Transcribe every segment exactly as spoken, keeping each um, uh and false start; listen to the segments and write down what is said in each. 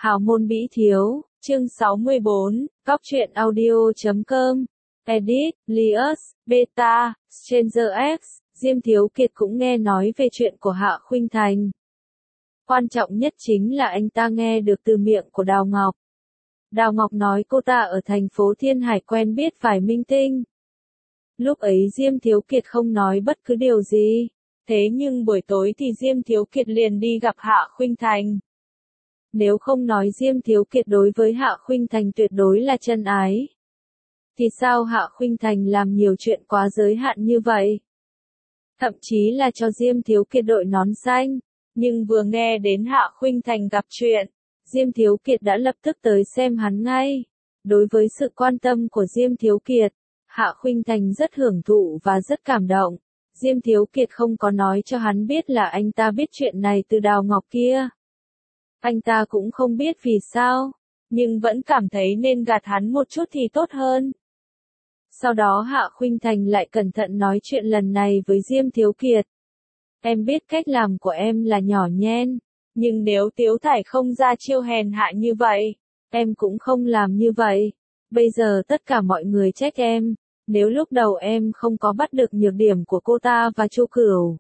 Hào môn Bỉ Thiếu, chương sáu mươi bốn, góc truyện audio chấm com, edit, Lius, Beta, Stranger X, Diêm Thiếu Kiệt cũng nghe nói về chuyện của Hạ Khuynh Thành. Quan trọng nhất chính là anh ta nghe được từ miệng của Đào Ngọc. Đào Ngọc nói cô ta ở thành phố Thiên Hải quen biết vài minh tinh. Lúc ấy Diêm Thiếu Kiệt không nói bất cứ điều gì. Thế nhưng buổi tối thì Diêm Thiếu Kiệt liền đi gặp Hạ Khuynh Thành. Nếu không nói Diêm Thiếu Kiệt đối với Hạ Khuynh Thành tuyệt đối là chân ái, thì sao Hạ Khuynh Thành làm nhiều chuyện quá giới hạn như vậy? Thậm chí là cho Diêm Thiếu Kiệt đội nón xanh. Nhưng vừa nghe đến Hạ Khuynh Thành gặp chuyện, Diêm Thiếu Kiệt đã lập tức tới xem hắn ngay. Đối với sự quan tâm của Diêm Thiếu Kiệt, Hạ Khuynh Thành rất hưởng thụ và rất cảm động. Diêm Thiếu Kiệt không có nói cho hắn biết là anh ta biết chuyện này từ Đào Ngọc kia. Anh ta cũng không biết vì sao, nhưng vẫn cảm thấy nên gạt hắn một chút thì tốt hơn. Sau đó Hạ Khuynh Thành lại cẩn thận nói chuyện lần này với Diêm Thiếu Kiệt. Em biết cách làm của em là nhỏ nhen, nhưng nếu Tiếu Thải không ra chiêu hèn hạ như vậy, em cũng không làm như vậy. Bây giờ tất cả mọi người trách em, nếu lúc đầu em không có bắt được nhược điểm của cô ta và Chu Cửu.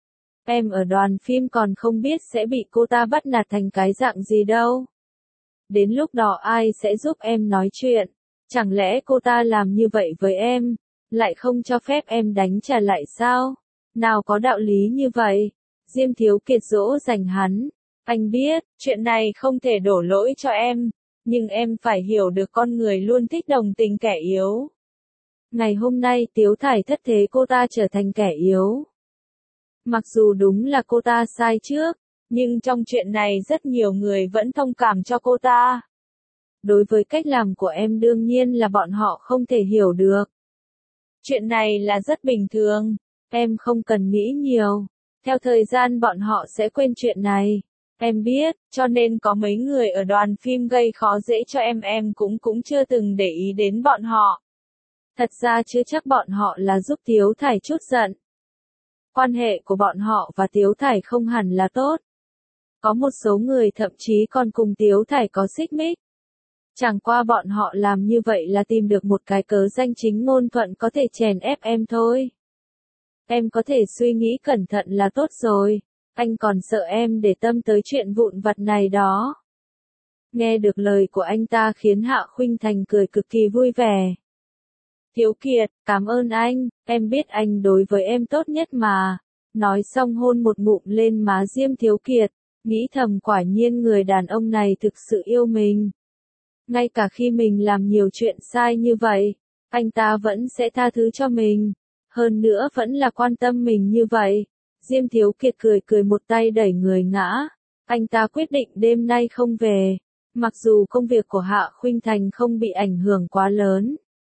Em ở đoàn phim còn không biết sẽ bị cô ta bắt nạt thành cái dạng gì đâu. Đến lúc đó ai sẽ giúp em nói chuyện? Chẳng lẽ cô ta làm như vậy với em, lại không cho phép em đánh trả lại sao? Nào có đạo lý như vậy? Diêm Thiếu Kiệt dỗ dành hắn. Anh biết, chuyện này không thể đổ lỗi cho em, nhưng em phải hiểu được con người luôn thích đồng tình kẻ yếu. Ngày hôm nay Tiếu Thải thất thế cô ta trở thành kẻ yếu. Mặc dù đúng là cô ta sai trước, nhưng trong chuyện này rất nhiều người vẫn thông cảm cho cô ta. Đối với cách làm của em đương nhiên là bọn họ không thể hiểu được. Chuyện này là rất bình thường, em không cần nghĩ nhiều. Theo thời gian bọn họ sẽ quên chuyện này. Em biết, cho nên có mấy người ở đoàn phim gây khó dễ cho em em cũng cũng chưa từng để ý đến bọn họ. Thật ra chưa chắc bọn họ là giúp Tiếu Thải chút giận. Quan hệ của bọn họ và Tiếu Thải không hẳn là tốt. Có một số người thậm chí còn cùng Tiếu Thải có xích mích. Chẳng qua bọn họ làm như vậy là tìm được một cái cớ danh chính ngôn thuận có thể chèn ép em thôi. Em có thể suy nghĩ cẩn thận là tốt rồi, anh còn sợ em để tâm tới chuyện vụn vặt này đó. Nghe được lời của anh ta khiến Hạ Khuynh Thành cười cực kỳ vui vẻ. Thiếu Kiệt, cảm ơn anh, em biết anh đối với em tốt nhất mà. Nói xong hôn một ngụm lên má Diêm Thiếu Kiệt, nghĩ thầm quả nhiên người đàn ông này thực sự yêu mình. Ngay cả khi mình làm nhiều chuyện sai như vậy, anh ta vẫn sẽ tha thứ cho mình. Hơn nữa vẫn là quan tâm mình như vậy. Diêm Thiếu Kiệt cười cười một tay đẩy người ngã. Anh ta quyết định đêm nay không về. Mặc dù công việc của Hạ Khuynh Thành không bị ảnh hưởng quá lớn,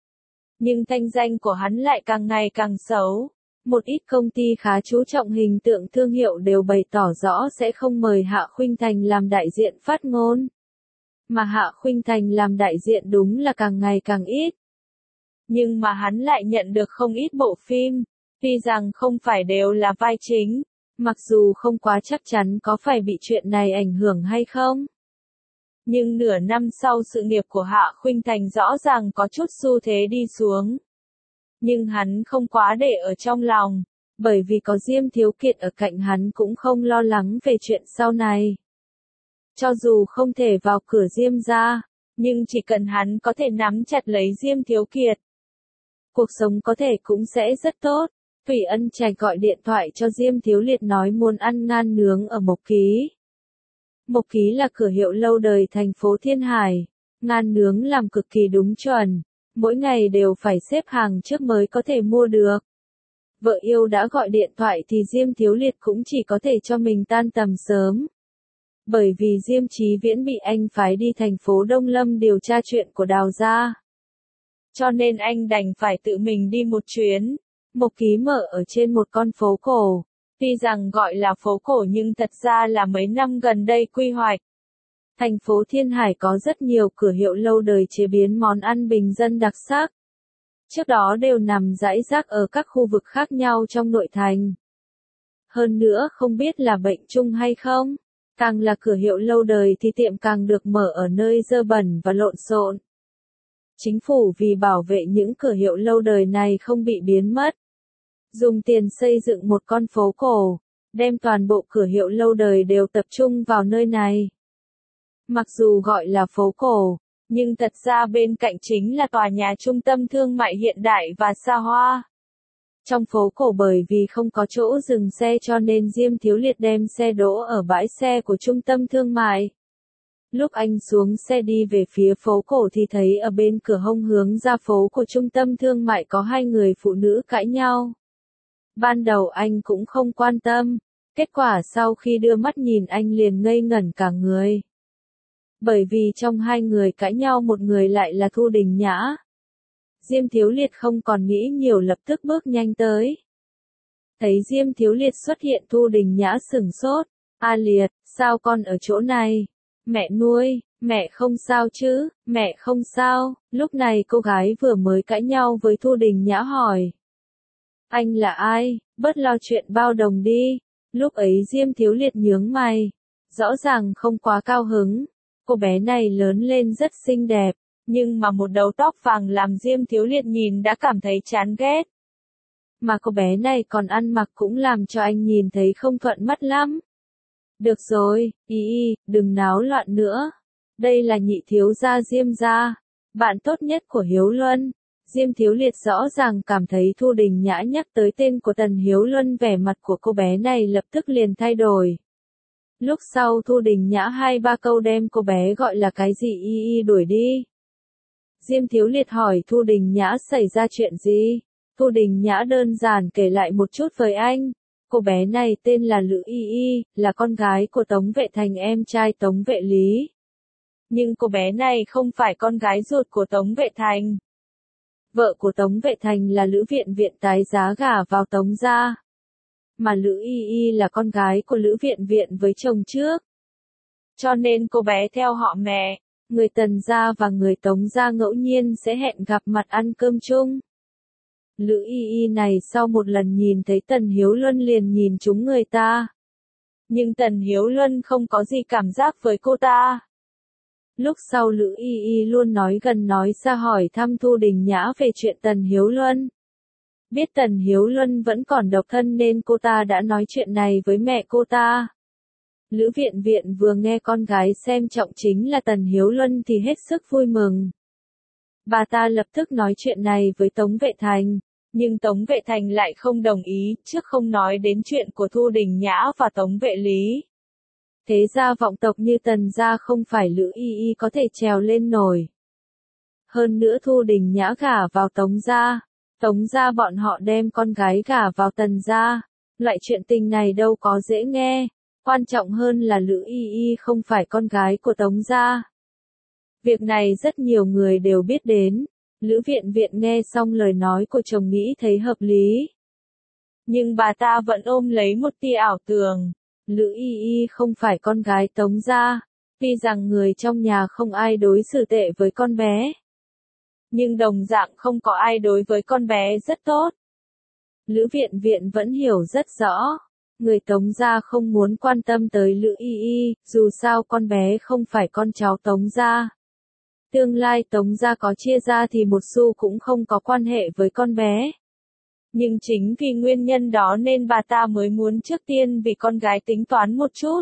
nhưng thanh danh của hắn lại càng ngày càng xấu. Một ít công ty khá chú trọng hình tượng thương hiệu đều bày tỏ rõ sẽ không mời Hạ Khuynh Thành làm đại diện phát ngôn. Mà Hạ Khuynh Thành làm đại diện đúng là càng ngày càng ít. Nhưng mà hắn lại nhận được không ít bộ phim, tuy rằng không phải đều là vai chính, mặc dù không quá chắc chắn có phải bị chuyện này ảnh hưởng hay không. Nhưng nửa năm sau sự nghiệp của Hạ Khuynh Thành rõ ràng có chút xu thế đi xuống. Nhưng hắn không quá để ở trong lòng, bởi vì có Diêm Thiếu Kiệt ở cạnh hắn cũng không lo lắng về chuyện sau này. Cho dù không thể vào cửa Diêm gia, nhưng chỉ cần hắn có thể nắm chặt lấy Diêm Thiếu Kiệt, cuộc sống có thể cũng sẽ rất tốt. Thủy Ân Trạch gọi điện thoại cho Diêm Thiếu Liệt nói muốn ăn ngan nướng ở Mộc Ký. Mộc Ký là cửa hiệu lâu đời thành phố Thiên Hải. Ngan nướng làm cực kỳ đúng chuẩn. Mỗi ngày đều phải xếp hàng trước mới có thể mua được. Vợ yêu đã gọi điện thoại thì Diêm Thiếu Liệt cũng chỉ có thể cho mình tan tầm sớm. Bởi vì Diêm Chí Viễn bị anh phái đi thành phố Đông Lâm điều tra chuyện của Đào gia. Cho nên anh đành phải tự mình đi một chuyến. Mộc Ký mở ở trên một con phố cổ. Tuy rằng gọi là phố cổ nhưng thật ra là mấy năm gần đây quy hoạch. Thành phố Thiên Hải có rất nhiều cửa hiệu lâu đời chế biến món ăn bình dân đặc sắc. Trước đó đều nằm rải rác ở các khu vực khác nhau trong nội thành. Hơn nữa không biết là bệnh chung hay không, Càng là cửa hiệu lâu đời thì tiệm càng được mở ở nơi dơ bẩn và lộn xộn. Chính phủ vì bảo vệ những cửa hiệu lâu đời này không bị biến mất, dùng tiền xây dựng một con phố cổ, đem toàn bộ cửa hiệu lâu đời đều tập trung vào nơi này. Mặc dù gọi là phố cổ, nhưng thật ra bên cạnh chính là tòa nhà trung tâm thương mại hiện đại và xa hoa. Trong phố cổ bởi vì không có chỗ dừng xe cho nên Diêm Thiếu Liệt đem xe đỗ ở bãi xe của trung tâm thương mại. Lúc anh xuống xe đi về phía phố cổ thì thấy ở bên cửa hông hướng ra phố của trung tâm thương mại có hai người phụ nữ cãi nhau. Ban đầu anh cũng không quan tâm, kết quả sau khi đưa mắt nhìn anh liền ngây ngẩn cả người. Bởi vì trong hai người cãi nhau một người lại là Thu Đình Nhã. Diêm Thiếu Liệt không còn nghĩ nhiều lập tức bước nhanh tới. Thấy Diêm Thiếu Liệt xuất hiện Thu Đình Nhã sửng sốt. A Liệt, sao con ở chỗ này? Mẹ nuôi, mẹ không sao chứ, mẹ không sao. Lúc này cô gái vừa mới cãi nhau với Thu Đình Nhã hỏi. Anh là ai? Bớt lo chuyện bao đồng đi. Lúc ấy Diêm Thiếu Liệt nhướng mày. Rõ ràng không quá cao hứng. Cô bé này lớn lên rất xinh đẹp, nhưng mà một đầu tóc vàng làm Diêm Thiếu Liệt nhìn đã cảm thấy chán ghét. Mà cô bé này còn ăn mặc cũng làm cho anh nhìn thấy không thuận mắt lắm. Được rồi, y y, đừng náo loạn nữa. Đây là nhị thiếu gia Diêm gia, bạn tốt nhất của Hiếu Luân. Diêm Thiếu Liệt rõ ràng cảm thấy Thu Đình Nhã nhắc tới tên của Tần Hiếu Luân, vẻ mặt của cô bé này lập tức liền thay đổi. Lúc sau Thu Đình Nhã hai ba câu đem cô bé gọi là cái gì y y đuổi đi. Diêm Thiếu Liệt hỏi Thu Đình Nhã xảy ra chuyện gì. Thu Đình Nhã đơn giản kể lại một chút với anh. Cô bé này tên là Lữ Y Y, là con gái của Tống Vệ Thành, em trai Tống Vệ Lý. Nhưng cô bé này không phải con gái ruột của Tống Vệ Thành. Vợ của Tống Vệ Thành là Lữ Viện Viện tái giá gả vào Tống gia. Mà Lữ Y Y là con gái của Lữ Viện Viện với chồng trước. Cho nên cô bé theo họ mẹ, người Tần gia và người Tống gia ngẫu nhiên sẽ hẹn gặp mặt ăn cơm chung. Lữ Y Y này sau một lần nhìn thấy Tần Hiếu Luân liền nhìn trúng người ta. Nhưng Tần Hiếu Luân không có gì cảm giác với cô ta. Lúc sau Lữ Y Y luôn nói gần nói xa hỏi thăm Thu Đình Nhã về chuyện Tần Hiếu Luân. Biết Tần Hiếu Luân vẫn còn độc thân nên cô ta đã nói chuyện này với mẹ cô ta. Lữ Viện Viện vừa nghe con gái xem trọng chính là Tần Hiếu Luân thì hết sức vui mừng. Bà ta lập tức nói chuyện này với Tống Vệ Thành, nhưng Tống Vệ Thành lại không đồng ý, trước không nói đến chuyện của Thu Đình Nhã và Tống Vệ Lý. Thế gia vọng tộc như Tần gia không phải Lữ Y Y có thể trèo lên nổi. Hơn nữa Thu Đình Nhã gả vào Tống gia, Tống gia bọn họ đem con gái gả vào Tần gia, loại chuyện tình này đâu có dễ nghe, quan trọng hơn là Lữ Y Y không phải con gái của Tống gia. Việc này rất nhiều người đều biết đến. Lữ Viện Viện nghe xong lời nói của chồng nghĩ thấy hợp lý. Nhưng bà ta vẫn ôm lấy một tia ảo tưởng. Lữ Y Y không phải con gái Tống gia, tuy rằng người trong nhà không ai đối xử tệ với con bé. Nhưng đồng dạng không có ai đối với con bé rất tốt. Lữ Viện Viện vẫn hiểu rất rõ. Người Tống gia không muốn quan tâm tới Lữ Y Y, dù sao con bé không phải con cháu Tống gia. Tương lai Tống gia có chia ra thì một xu cũng không có quan hệ với con bé. Nhưng chính vì nguyên nhân đó nên bà ta mới muốn trước tiên vì con gái tính toán một chút.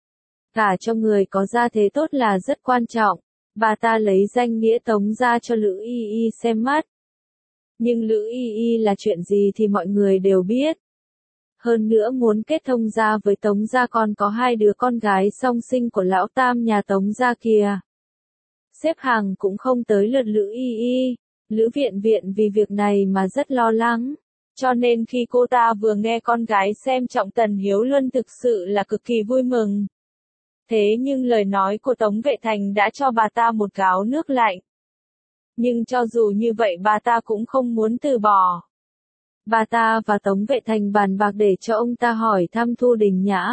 Cả cho người có gia thế tốt là rất quan trọng. Bà ta lấy danh nghĩa Tống gia cho Lữ Y Y xem mắt. Nhưng Lữ Y Y là chuyện gì thì mọi người đều biết. Hơn nữa muốn kết thông gia với Tống gia còn có hai đứa con gái song sinh của lão tam nhà Tống gia kìa. Xếp hàng cũng không tới lượt Lữ Y Y. Lữ Viện Viện vì việc này mà rất lo lắng. Cho nên khi cô ta vừa nghe con gái xem trọng Tần Hiếu Luân thực sự là cực kỳ vui mừng. Thế nhưng lời nói của Tống Vệ Thành đã cho bà ta một gáo nước lạnh. Nhưng cho dù như vậy bà ta cũng không muốn từ bỏ. Bà ta và Tống Vệ Thành bàn bạc để cho ông ta hỏi thăm Thu Đình Nhã.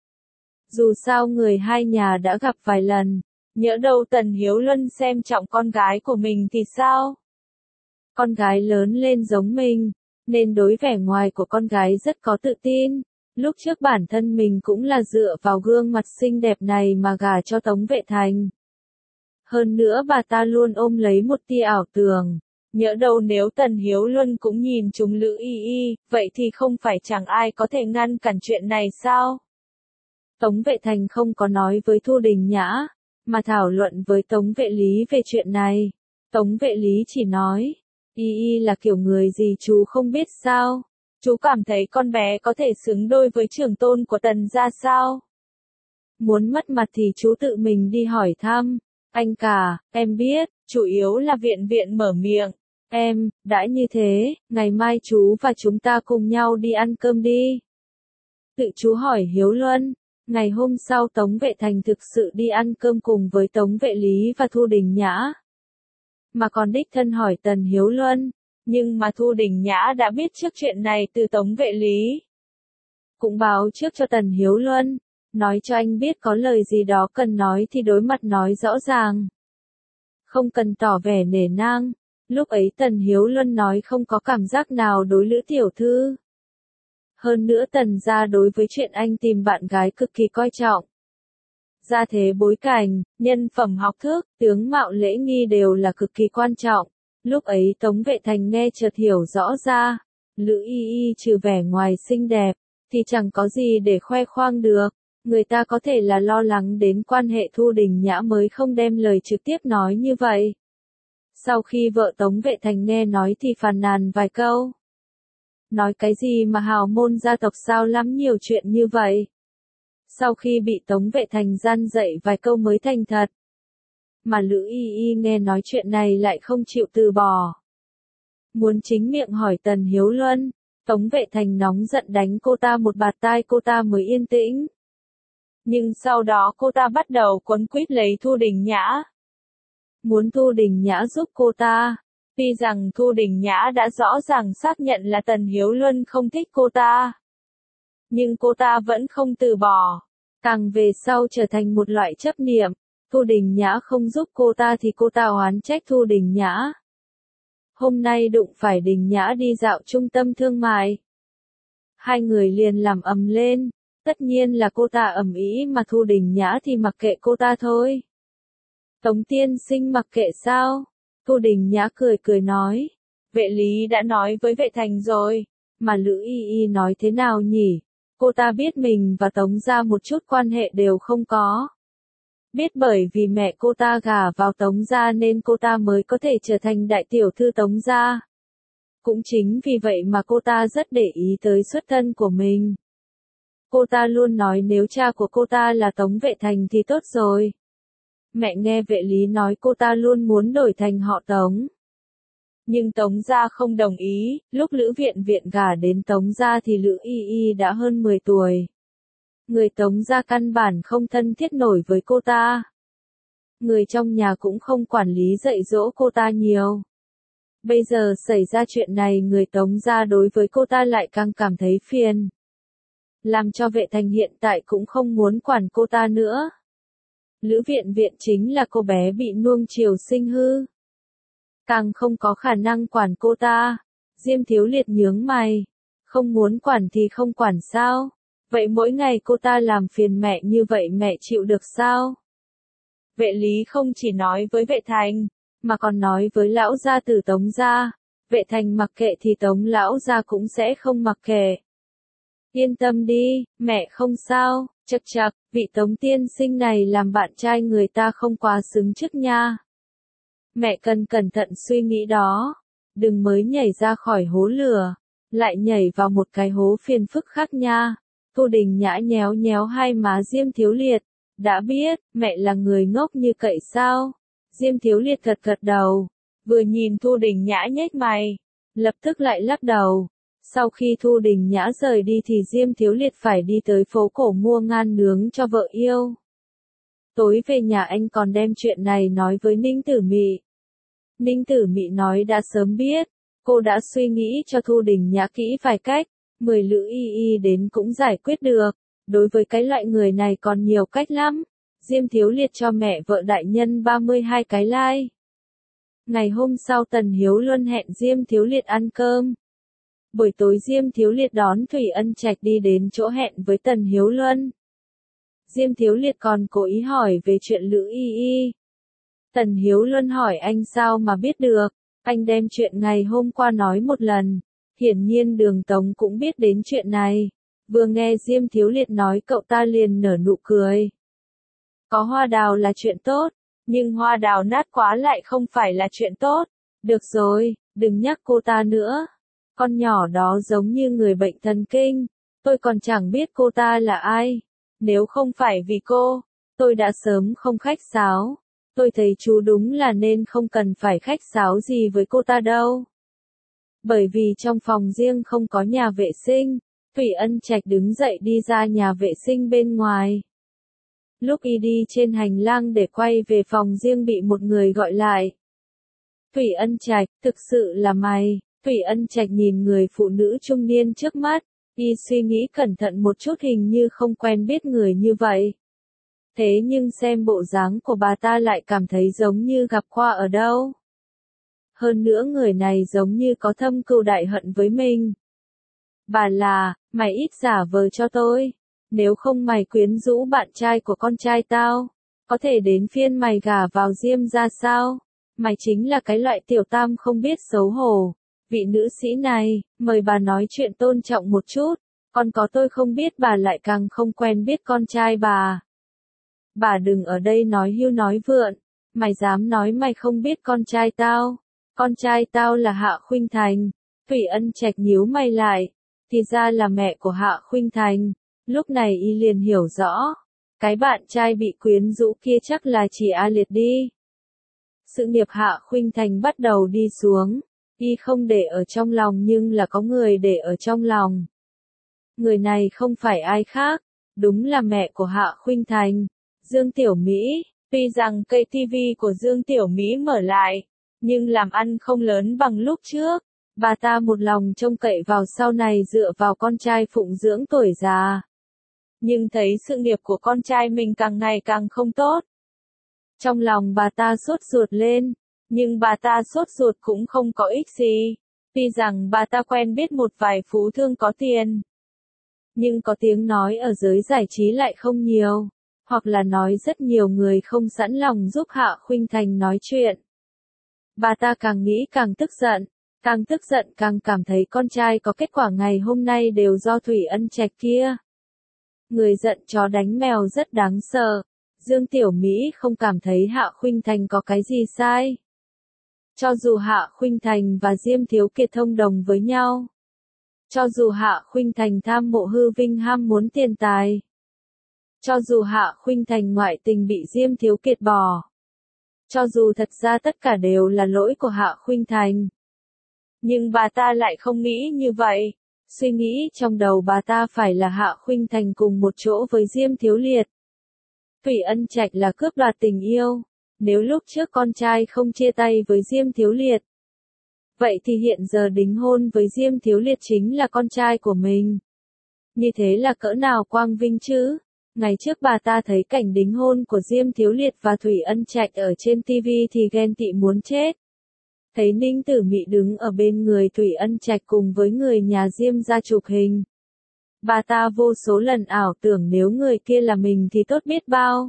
Dù sao người hai nhà đã gặp vài lần, nhỡ đâu Tần Hiếu Luân xem trọng con gái của mình thì sao? Con gái lớn lên giống mình, nên đối vẻ ngoài của con gái rất có tự tin, Lúc trước bản thân mình cũng là dựa vào gương mặt xinh đẹp này mà gả cho Tống Vệ Thành. Hơn nữa bà ta luôn ôm lấy một tia ảo tưởng. Nhỡ đâu nếu Tần Hiếu Luân cũng nhìn chúng Lữ Y Y, vậy thì không phải chẳng ai có thể ngăn cản chuyện này sao? Tống Vệ Thành không có nói với Thu Đình Nhã, mà thảo luận với Tống Vệ Lý về chuyện này. Tống Vệ Lý chỉ nói, Y Y là kiểu người gì chú không biết sao? Chú cảm thấy con bé có thể xứng đôi với trưởng tôn của Tần gia sao? Muốn mất mặt thì chú tự mình đi hỏi thăm. Anh cả, em biết, chủ yếu là Viện Viện mở miệng. Em, đã như thế, ngày mai chú và chúng ta cùng nhau đi ăn cơm đi. Tự chú hỏi Hiếu Luân. Ngày hôm sau Tống Vệ Thành thực sự đi ăn cơm cùng với Tống Vệ Lý và Thu Đình Nhã. Mà còn đích thân hỏi Tần Hiếu Luân. Nhưng mà Thu Đình Nhã đã biết trước chuyện này từ Tống Vệ Lý. Cũng báo trước cho Tần Hiếu Luân. Nói cho anh biết có lời gì đó cần nói thì đối mặt nói rõ ràng. Không cần tỏ vẻ nể nang. Lúc ấy Tần Hiếu Luân nói không có cảm giác nào đối Lữ tiểu thư. Hơn nữa Tần gia đối với chuyện anh tìm bạn gái cực kỳ coi trọng. Gia thế bối cảnh, nhân phẩm học thức, tướng mạo lễ nghi đều là cực kỳ quan trọng. Lúc ấy Tống Vệ Thành nghe chợt hiểu rõ ra. Lữ Y Y trừ vẻ ngoài xinh đẹp, thì chẳng có gì để khoe khoang được. Người ta có thể là lo lắng đến quan hệ Thu Đình Nhã mới không đem lời trực tiếp nói như vậy. Sau khi vợ Tống Vệ Thành nghe nói thì phàn nàn vài câu. Nói cái gì mà hào môn gia tộc sao lắm nhiều chuyện như vậy. Sau khi bị Tống Vệ Thành gian dạy vài câu mới thành thật. Mà Lữ Y Y nghe nói chuyện này lại không chịu từ bỏ. Muốn chính miệng hỏi Tần Hiếu Luân, Tống Vệ Thành nóng giận đánh cô ta một bạt tai cô ta mới yên tĩnh. Nhưng sau đó cô ta bắt đầu quấn quýt lấy Thu Đình Nhã. Muốn Thu Đình Nhã giúp cô ta. Tuy rằng Thu Đình Nhã đã rõ ràng xác nhận là Tần Hiếu Luân không thích cô ta. Nhưng cô ta vẫn không từ bỏ. Càng về sau trở thành một loại chấp niệm. Thu Đình Nhã không giúp cô ta thì cô ta oán trách Thu Đình Nhã. Hôm nay đụng phải Đình Nhã đi dạo trung tâm thương mại. Hai người liền làm ầm lên. Tất nhiên là cô ta ầm ĩ mà Thu Đình Nhã thì mặc kệ cô ta thôi. Tống tiên sinh mặc kệ sao? Thu Đình Nhã cười cười nói. Vệ Lý đã nói với Vệ Thành rồi. Mà Lữ Y Y nói thế nào nhỉ? Cô ta biết mình và Tống gia một chút quan hệ đều không có. Biết bởi vì mẹ cô ta gả vào Tống gia nên cô ta mới có thể trở thành đại tiểu thư Tống gia. Cũng chính vì vậy mà cô ta rất để ý tới xuất thân của mình. Cô ta luôn nói nếu cha của cô ta là Tống Vệ Thành thì tốt rồi. Mẹ nghe Vệ Lý nói cô ta luôn muốn đổi thành họ Tống. Nhưng Tống gia không đồng ý, lúc Lữ Viện Viện gả đến Tống gia thì Lữ Y Y đã hơn mười tuổi. Người Tống gia căn bản không thân thiết nổi với cô ta. Người trong nhà cũng không quản lý dạy dỗ cô ta nhiều. Bây giờ xảy ra chuyện này người Tống gia đối với cô ta lại càng cảm thấy phiền. Làm cho Vệ Thành hiện tại cũng không muốn quản cô ta nữa. Lữ Viện Viện chính là cô bé bị nuông chiều sinh hư. Càng không có khả năng quản cô ta. Diêm Thiếu Liệt nhướng mày. Không muốn quản thì không quản sao? Vậy mỗi ngày cô ta làm phiền mẹ như vậy mẹ chịu được sao? Vệ Lý không chỉ nói với Vệ Thành, mà còn nói với lão gia tử Tống gia. Vệ Thành mặc kệ thì Tống lão gia cũng sẽ không mặc kệ. Yên tâm đi, mẹ không sao, chậc chậc, vị Tống tiên sinh này làm bạn trai người ta không quá xứng trước nha. Mẹ cần cẩn thận suy nghĩ đó, đừng mới nhảy ra khỏi hố lửa, lại nhảy vào một cái hố phiền phức khác nha. Thu Đình Nhã nhéo nhéo hai má Diêm Thiếu Liệt, đã biết, mẹ là người ngốc như cậy sao? Diêm Thiếu Liệt gật gật đầu, vừa nhìn Thu Đình Nhã nhếch mày, lập tức lại lắc đầu. Sau khi Thu Đình Nhã rời đi thì Diêm Thiếu Liệt phải đi tới phố cổ mua ngan nướng cho vợ yêu. Tối về nhà anh còn đem chuyện này nói với Ninh Tử Mị. Ninh Tử Mị nói đã sớm biết, cô đã suy nghĩ cho Thu Đình Nhã kỹ vài cách, mười Lữ Y Y đến cũng giải quyết được. Đối với cái loại người này còn nhiều cách lắm. Diêm Thiếu Liệt cho mẹ vợ đại nhân ba mươi hai cái like. Ngày hôm sau Tần Hiếu Luân hẹn Diêm Thiếu Liệt ăn cơm. Buổi tối Diêm Thiếu Liệt đón Thủy Ân Trạch đi đến chỗ hẹn với Tần Hiếu Luân. Diêm Thiếu Liệt còn cố ý hỏi về chuyện Lữ Y Y. Tần Hiếu Luân hỏi anh sao mà biết được, anh đem chuyện ngày hôm qua nói một lần. Hiển nhiên Đường Tống cũng biết đến chuyện này. Vừa nghe Diêm Thiếu Liệt nói cậu ta liền nở nụ cười. Có hoa đào là chuyện tốt, nhưng hoa đào nát quá lại không phải là chuyện tốt. Được rồi, đừng nhắc cô ta nữa. Con nhỏ đó giống như người bệnh thần kinh, tôi còn chẳng biết cô ta là ai. Nếu không phải vì cô, tôi đã sớm không khách sáo. Tôi thấy chú đúng là nên không cần phải khách sáo gì với cô ta đâu. Bởi vì trong phòng riêng không có nhà vệ sinh, Thủy Ân Trạch đứng dậy đi ra nhà vệ sinh bên ngoài. Lúc y đi trên hành lang để quay về phòng riêng bị một người gọi lại. Thủy Ân Trạch, thực sự là mày. Thủy Ân Trạch nhìn người phụ nữ trung niên trước mắt, y suy nghĩ cẩn thận một chút hình như không quen biết người như vậy. Thế nhưng xem bộ dáng của bà ta lại cảm thấy giống như gặp qua ở đâu. Hơn nữa người này giống như có thâm cừu đại hận với mình. Bà là, mày ít giả vờ cho tôi. Nếu không mày quyến rũ bạn trai của con trai tao, có thể đến phiên mày gả vào Diêm ra sao? Mày chính là cái loại tiểu tam không biết xấu hổ. Vị nữ sĩ này, mời bà nói chuyện tôn trọng một chút. Còn có tôi không biết bà lại càng không quen biết con trai bà. Bà đừng ở đây nói hưu nói vượn. Mày dám nói mày không biết con trai tao. Con trai tao là Hạ Khuynh Thành. Thủy Ân Trạch nhíu mày lại. Thì ra là mẹ của Hạ Khuynh Thành. Lúc này y liền hiểu rõ. Cái bạn trai bị quyến rũ kia chắc là chỉ A Liệt đi. Sự nghiệp Hạ Khuynh Thành bắt đầu đi xuống. Y không để ở trong lòng nhưng là có người để ở trong lòng. Người này không phải ai khác. Đúng là mẹ của Hạ Khuynh Thành. Dương Tiểu Mỹ. Tuy rằng cây tivi của Dương Tiểu Mỹ mở lại, nhưng làm ăn không lớn bằng lúc trước. Bà ta một lòng trông cậy vào sau này dựa vào con trai phụng dưỡng tuổi già. Nhưng thấy sự nghiệp của con trai mình càng ngày càng không tốt. Trong lòng bà ta sốt ruột lên, nhưng bà ta sốt ruột cũng không có ích gì. Tuy rằng bà ta quen biết một vài phú thương có tiền, nhưng có tiếng nói ở giới giải trí lại không nhiều, hoặc là nói rất nhiều người không sẵn lòng giúp Hạ Khuynh Thành nói chuyện. Bà ta càng nghĩ càng tức giận, càng tức giận càng cảm thấy con trai có kết quả ngày hôm nay đều do Thủy Ân Trạch kia. Người giận chó đánh mèo rất đáng sợ. Dương Tiểu Mỹ không cảm thấy Hạ Khuynh Thành có cái gì sai. Cho dù Hạ Khuynh Thành và Diêm Thiếu Kiệt thông đồng với nhau. Cho dù Hạ Khuynh Thành tham mộ hư vinh ham muốn tiền tài. Cho dù Hạ Khuynh Thành ngoại tình bị Diêm Thiếu Kiệt bỏ. Cho dù thật ra tất cả đều là lỗi của Hạ Khuynh Thành. Nhưng bà ta lại không nghĩ như vậy. Suy nghĩ trong đầu bà ta phải là Hạ Khuynh Thành cùng một chỗ với Diêm Thiếu Liệt. Thủy Ân Trạch là cướp đoạt tình yêu. Nếu lúc trước con trai không chia tay với Diêm Thiếu Liệt, vậy thì hiện giờ đính hôn với Diêm Thiếu Liệt chính là con trai của mình. Như thế là cỡ nào quang vinh chứ? Ngày trước bà ta thấy cảnh đính hôn của Diêm Thiếu Liệt và Thủy Ân Trạch ở trên ti vi thì ghen tị muốn chết. Thấy Ninh Tử Mị đứng ở bên người Thủy Ân Trạch cùng với người nhà Diêm ra chụp hình. Bà ta vô số lần ảo tưởng nếu người kia là mình thì tốt biết bao.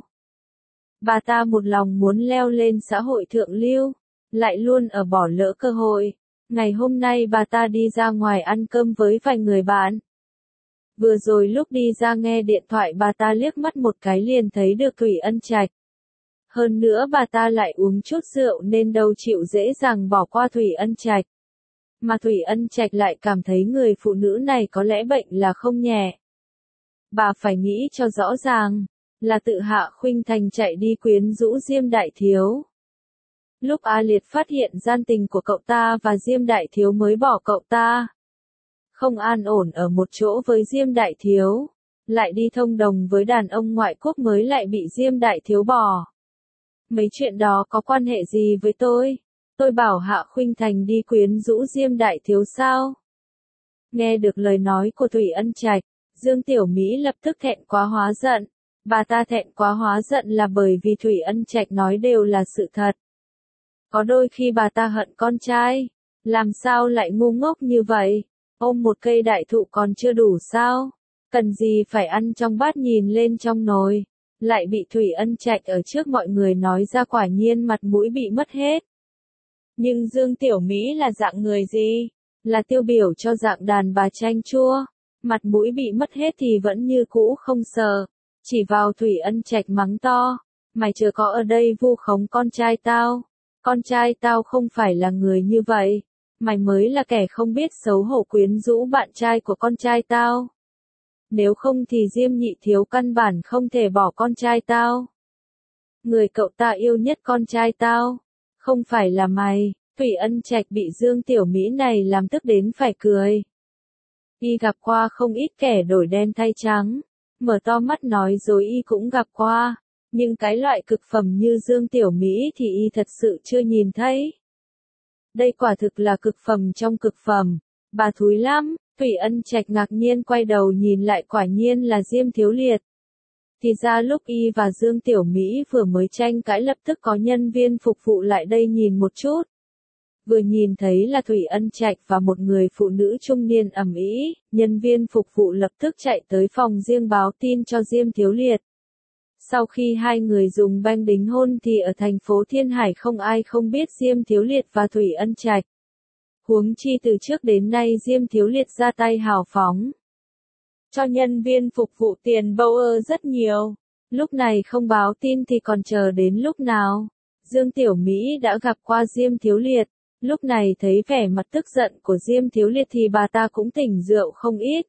Bà ta một lòng muốn leo lên xã hội thượng lưu, lại luôn ở bỏ lỡ cơ hội. Ngày hôm nay bà ta đi ra ngoài ăn cơm với vài người bạn. Vừa rồi lúc đi ra nghe điện thoại bà ta liếc mắt một cái liền thấy được Thủy Ân Trạch. Hơn nữa bà ta lại uống chút rượu nên đâu chịu dễ dàng bỏ qua Thủy Ân Trạch. Mà Thủy Ân Trạch lại cảm thấy người phụ nữ này có lẽ bệnh là không nhẹ. Bà phải nghĩ cho rõ ràng, là tự Hạ Khuynh Thành chạy đi quyến rũ Diêm Đại Thiếu. Lúc A Liệt phát hiện gian tình của cậu ta và Diêm Đại Thiếu mới bỏ cậu ta. Không an ổn ở một chỗ với Diêm Đại Thiếu, lại đi thông đồng với đàn ông ngoại quốc mới lại bị Diêm Đại Thiếu bỏ. Mấy chuyện đó có quan hệ gì với tôi? Tôi bảo Hạ Khuynh Thành đi quyến rũ Diêm Đại Thiếu sao? Nghe được lời nói của Thủy Ân Trạch, Dương Tiểu Mỹ lập tức thẹn quá hóa giận. Bà ta thẹn quá hóa giận là bởi vì Thủy Ân Trạch nói đều là sự thật. Có đôi khi bà ta hận con trai, làm sao lại ngu ngốc như vậy? Ôm một cây đại thụ còn chưa đủ sao? Cần gì phải ăn trong bát nhìn lên trong nồi? Lại bị Thủy Ân Trạch ở trước mọi người nói ra, quả nhiên mặt mũi bị mất hết. Nhưng Dương Tiểu Mỹ là dạng người gì? Là tiêu biểu cho dạng đàn bà chanh chua. Mặt mũi bị mất hết thì vẫn như cũ không sợ. Chỉ vào Thủy Ân Trạch mắng to. Mày chưa có ở đây vu khống con trai tao. Con trai tao không phải là người như vậy. Mày mới là kẻ không biết xấu hổ quyến rũ bạn trai của con trai tao. Nếu không thì Diêm Nhị Thiếu căn bản không thể bỏ con trai tao. Người cậu ta yêu nhất con trai tao. Không phải là mày. Thủy Ân Trạch bị Dương Tiểu Mỹ này làm tức đến phải cười. Y gặp qua không ít kẻ đổi đen thay trắng. Mở to mắt nói dối y cũng gặp qua. Nhưng cái loại cực phẩm như Dương Tiểu Mỹ thì y thật sự chưa nhìn thấy. Đây quả thực là cực phẩm trong cực phẩm. Bà thúi lắm. Thủy Ân Trạch ngạc nhiên quay đầu nhìn lại, quả nhiên là Diêm Thiếu Liệt. Thì ra lúc y và Dương Tiểu Mỹ vừa mới tranh cãi lập tức có nhân viên phục vụ lại đây nhìn một chút. Vừa nhìn thấy là Thủy Ân Trạch và một người phụ nữ trung niên ầm ĩ, nhân viên phục vụ lập tức chạy tới phòng riêng báo tin cho Diêm Thiếu Liệt. Sau khi hai người dùng banh đính hôn thì ở thành phố Thiên Hải không ai không biết Diêm Thiếu Liệt và Thủy Ân Trạch. Huống chi từ trước đến nay Diêm Thiếu Liệt ra tay hào phóng. Cho nhân viên phục vụ tiền bâu ơ rất nhiều. Lúc này không báo tin thì còn chờ đến lúc nào. Dương Tiểu Mỹ đã gặp qua Diêm Thiếu Liệt. Lúc này thấy vẻ mặt tức giận của Diêm Thiếu Liệt thì bà ta cũng tỉnh rượu không ít.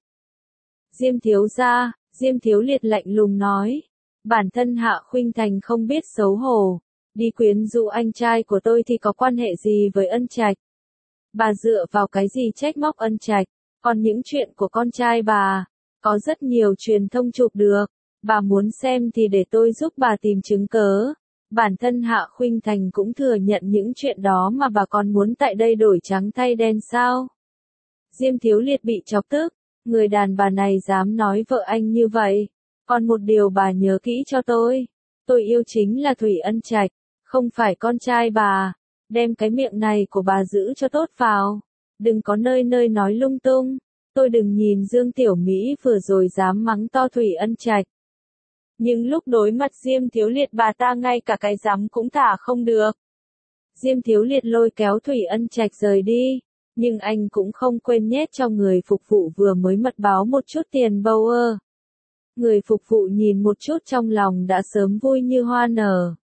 Diêm Thiếu gia, Diêm Thiếu Liệt lạnh lùng nói. Bản thân Hạ Khuynh Thành không biết xấu hổ. Đi quyến rũ anh trai của tôi thì có quan hệ gì với Ân Trạch? Bà dựa vào cái gì trách móc Ân Trạch? Còn những chuyện của con trai bà, có rất nhiều truyền thông chụp được. Bà muốn xem thì để tôi giúp bà tìm chứng cớ. Bản thân Hạ Khuynh Thành cũng thừa nhận những chuyện đó mà bà còn muốn tại đây đổi trắng thay đen sao? Diêm Thiếu Liệt bị chọc tức. Người đàn bà này dám nói vợ anh như vậy. Còn một điều bà nhớ kỹ cho tôi. Tôi yêu chính là Thủy Ân Trạch, không phải con trai bà. Đem cái miệng này của bà giữ cho tốt vào. Đừng có nơi nơi nói lung tung. Tôi đừng nhìn Dương Tiểu Mỹ vừa rồi dám mắng to Thủy Ân Trạch. Nhưng lúc đối mặt Diêm Thiếu Liệt bà ta ngay cả cái dám cũng thả không được. Diêm Thiếu Liệt lôi kéo Thủy Ân Trạch rời đi. Nhưng anh cũng không quên nhét cho người phục vụ vừa mới mật báo một chút tiền bâu ơ. Người phục vụ nhìn một chút trong lòng đã sớm vui như hoa nở.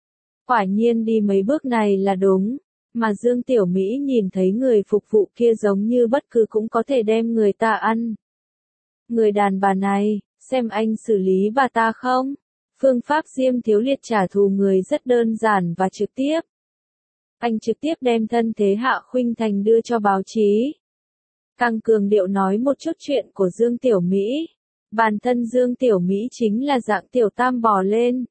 Quả nhiên đi mấy bước này là đúng. Mà Dương Tiểu Mỹ nhìn thấy người phục vụ kia giống như bất cứ cũng có thể đem người ta ăn. Người đàn bà này, xem anh xử lý bà ta không? Phương pháp Diêm Thiếu Liệt trả thù người rất đơn giản và trực tiếp. Anh trực tiếp đem thân thế Hạ Khuynh Thành đưa cho báo chí. Càng cường điệu nói một chút chuyện của Dương Tiểu Mỹ. Bản thân Dương Tiểu Mỹ chính là dạng tiểu tam bò lên.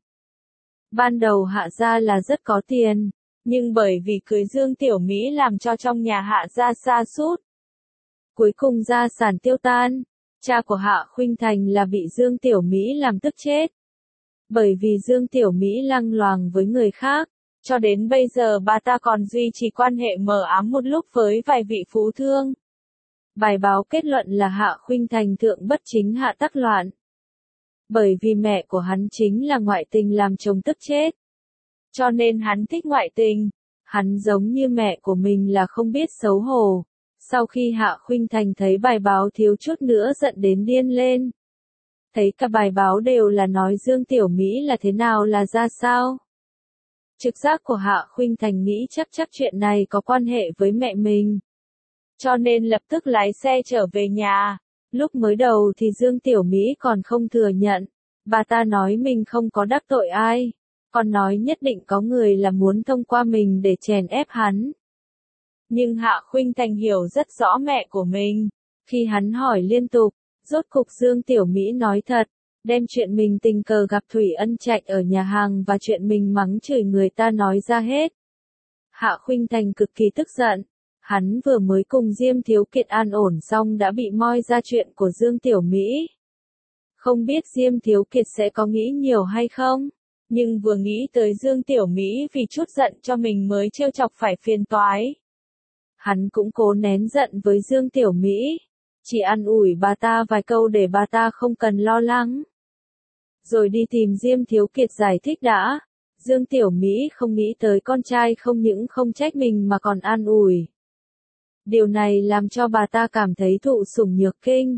Ban đầu Hạ gia là rất có tiền, nhưng bởi vì cưới Dương Tiểu Mỹ làm cho trong nhà Hạ gia sa sút. Cuối cùng gia sản tiêu tan. Cha của Hạ Khuynh Thành là bị Dương Tiểu Mỹ làm tức chết. Bởi vì Dương Tiểu Mỹ lăng loàng với người khác, cho đến bây giờ bà ta còn duy trì quan hệ mờ ám một lúc với vài vị phú thương. Bài báo kết luận là Hạ Khuynh Thành thượng bất chính hạ tắc loạn. Bởi vì mẹ của hắn chính là ngoại tình làm chồng tức chết. Cho nên hắn thích ngoại tình. Hắn giống như mẹ của mình là không biết xấu hổ. Sau khi Hạ Khuynh Thành thấy bài báo thiếu chút nữa giận đến điên lên. Thấy cả bài báo đều là nói Dương Tiểu Mỹ là thế nào là ra sao. Trực giác của Hạ Khuynh Thành nghĩ chắc chắc chuyện này có quan hệ với mẹ mình. Cho nên lập tức lái xe trở về nhà. Lúc mới đầu thì Dương Tiểu Mỹ còn không thừa nhận. Bà ta nói mình không có đắc tội ai. Còn nói nhất định có người là muốn thông qua mình để chèn ép hắn. Nhưng Hạ Khuynh Thành hiểu rất rõ mẹ của mình. Khi hắn hỏi liên tục, rốt cục Dương Tiểu Mỹ nói thật. Đem chuyện mình tình cờ gặp Thủy Ân Trạch ở nhà hàng và chuyện mình mắng chửi người ta nói ra hết. Hạ Khuynh Thành cực kỳ tức giận. Hắn vừa mới cùng Diêm Thiếu Kiệt an ổn xong đã bị moi ra chuyện của Dương Tiểu Mỹ. Không biết Diêm Thiếu Kiệt sẽ có nghĩ nhiều hay không? Nhưng vừa nghĩ tới Dương Tiểu Mỹ vì chút giận cho mình mới trêu chọc phải phiền toái. Hắn cũng cố nén giận với Dương Tiểu Mỹ, chỉ an ủi bà ta vài câu để bà ta không cần lo lắng. Rồi đi tìm Diêm Thiếu Kiệt giải thích đã. Dương Tiểu Mỹ không nghĩ tới con trai không những không trách mình mà còn an ủi. Điều này làm cho bà ta cảm thấy thụ sủng nhược kinh.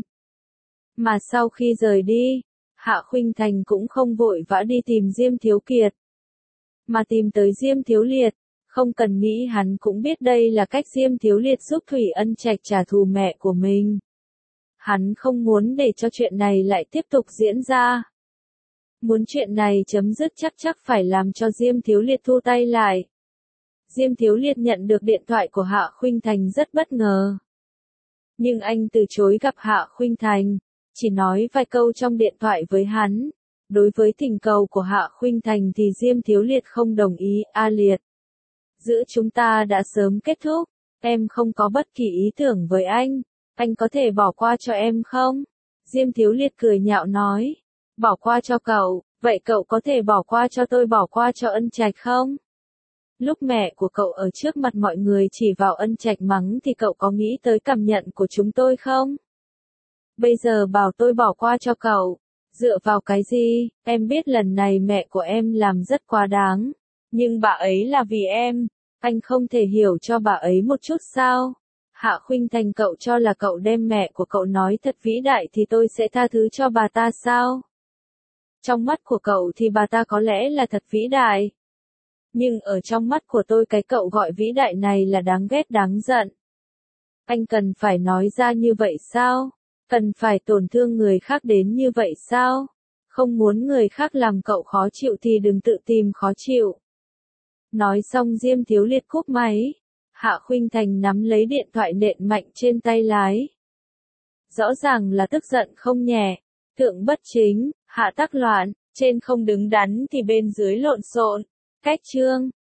Mà sau khi rời đi, Hạ Khuynh Thành cũng không vội vã đi tìm Diêm Thiếu Kiệt, mà tìm tới Diêm Thiếu Liệt. Không cần nghĩ hắn cũng biết đây là cách Diêm Thiếu Liệt giúp Thủy Ân Trạch trả thù mẹ của mình. Hắn không muốn để cho chuyện này lại tiếp tục diễn ra. Muốn chuyện này chấm dứt chắc chắc phải làm cho Diêm Thiếu Liệt thu tay lại. Diêm Thiếu Liệt nhận được điện thoại của Hạ Khuynh Thành rất bất ngờ. Nhưng anh từ chối gặp Hạ Khuynh Thành, chỉ nói vài câu trong điện thoại với hắn. Đối với thỉnh cầu của Hạ Khuynh Thành thì Diêm Thiếu Liệt không đồng ý. A Liệt, giữa chúng ta đã sớm kết thúc, em không có bất kỳ ý tưởng với anh, anh có thể bỏ qua cho em không? Diêm Thiếu Liệt cười nhạo nói, bỏ qua cho cậu, vậy cậu có thể bỏ qua cho tôi bỏ qua cho Ân Trạch không? Lúc mẹ của cậu ở trước mặt mọi người chỉ vào Ân Trạch mắng thì cậu có nghĩ tới cảm nhận của chúng tôi không? Bây giờ bảo tôi bỏ qua cho cậu, dựa vào cái gì? Em biết lần này mẹ của em làm rất quá đáng, nhưng bà ấy là vì em, anh không thể hiểu cho bà ấy một chút sao? Hạ Khuynh Thành, cậu cho là cậu đem mẹ của cậu nói thật vĩ đại thì tôi sẽ tha thứ cho bà ta sao? Trong mắt của cậu thì bà ta có lẽ là thật vĩ đại. Nhưng ở trong mắt của tôi cái cậu gọi vĩ đại này là đáng ghét đáng giận. Anh cần phải nói ra như vậy sao? Cần phải tổn thương người khác đến như vậy sao? Không muốn người khác làm cậu khó chịu thì đừng tự tìm khó chịu. Nói xong Diêm Thiếu Liệt cúp máy. Hạ Khuynh Thành nắm lấy điện thoại nện mạnh trên tay lái. Rõ ràng là tức giận không nhẹ. Thượng bất chính, hạ tắc loạn, trên không đứng đắn thì bên dưới lộn xộn. Cách chương